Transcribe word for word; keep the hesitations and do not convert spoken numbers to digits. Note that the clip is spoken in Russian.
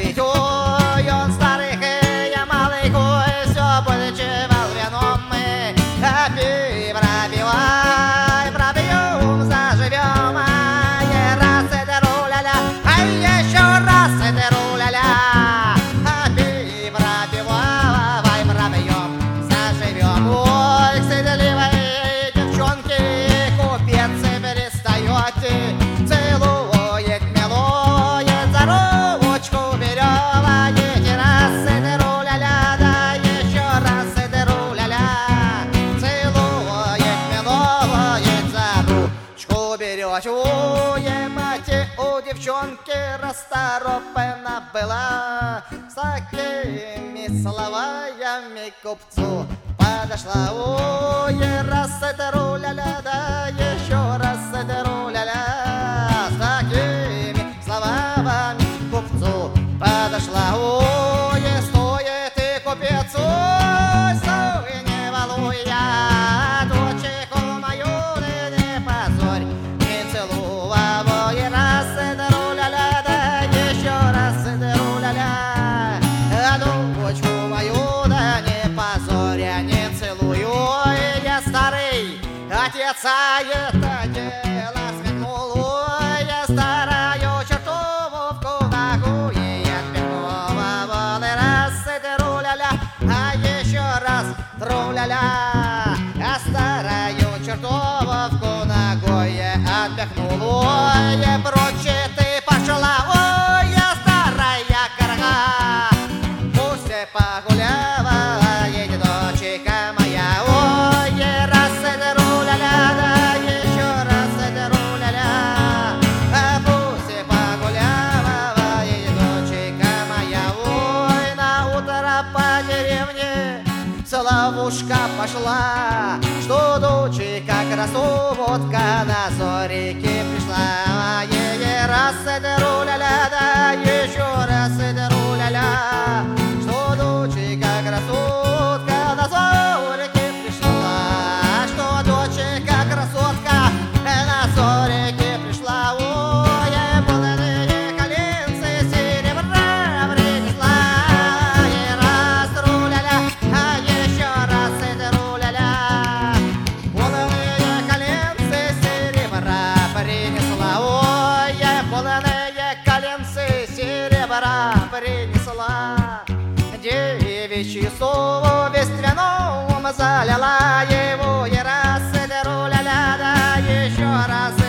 ведь он старый, и я малый, кой, все полечивал вином мы. Пей, пропивай, пропьем, заживем, ай, раз это руля-ля, ай, еще раз это руля-ля. Пей, пропивай, пропьем, заживем. Ой, к стыдливой девчонке купец перестает целует, милует, за ручку берет. Один раз это руля-ля, да еще раз это руля-ля. Целует, милует, за ручку берет. Ой, мать, у девчонки расторопена была, с такими словами к купцу подошла. Ой, раз это руля-ля, да еще раз это руля-ля. С такими словами к купцу подошла. Ой, стой ты, купец, ой, стой, не волнуя, дочку мою не позорь, не целуй. Ой, раз это руля-ля, да еще раз это руля-ля. Дочку мою да не позорь, я не целую. Ой, я старый отец, а это дело сметнул. Ой, я стараю чертовку ногу и отпихнул. Вот и раз это руля-ля, а еще раз руля-ля. Я стараю чертовку ногой отпихнул. Ой, прочь ты пошла, ой, я старая карга. Пусть погуляла едет дочка моя. Ой, раз это руля-ля, да еще раз это руля-ля. Пусть погуляла едет дочка моя. Ой, на утро по деревне соловушка пошла, что дочка красотка на зорике пришла. Ей раз это руля-ля, да еще раз это руля-ля. Что дочка красотка на зорике пришла, что дочка красотка на зорике пришла. Ой, полные коленцы серебра принесла. И раз руля-ля, а еще раз это руля-ля. Полные коленцы серебра принесла. Ой, полные коленцы серебра принесла. Девичий совесть вином залила его. И раз это руля-ля, да еще раз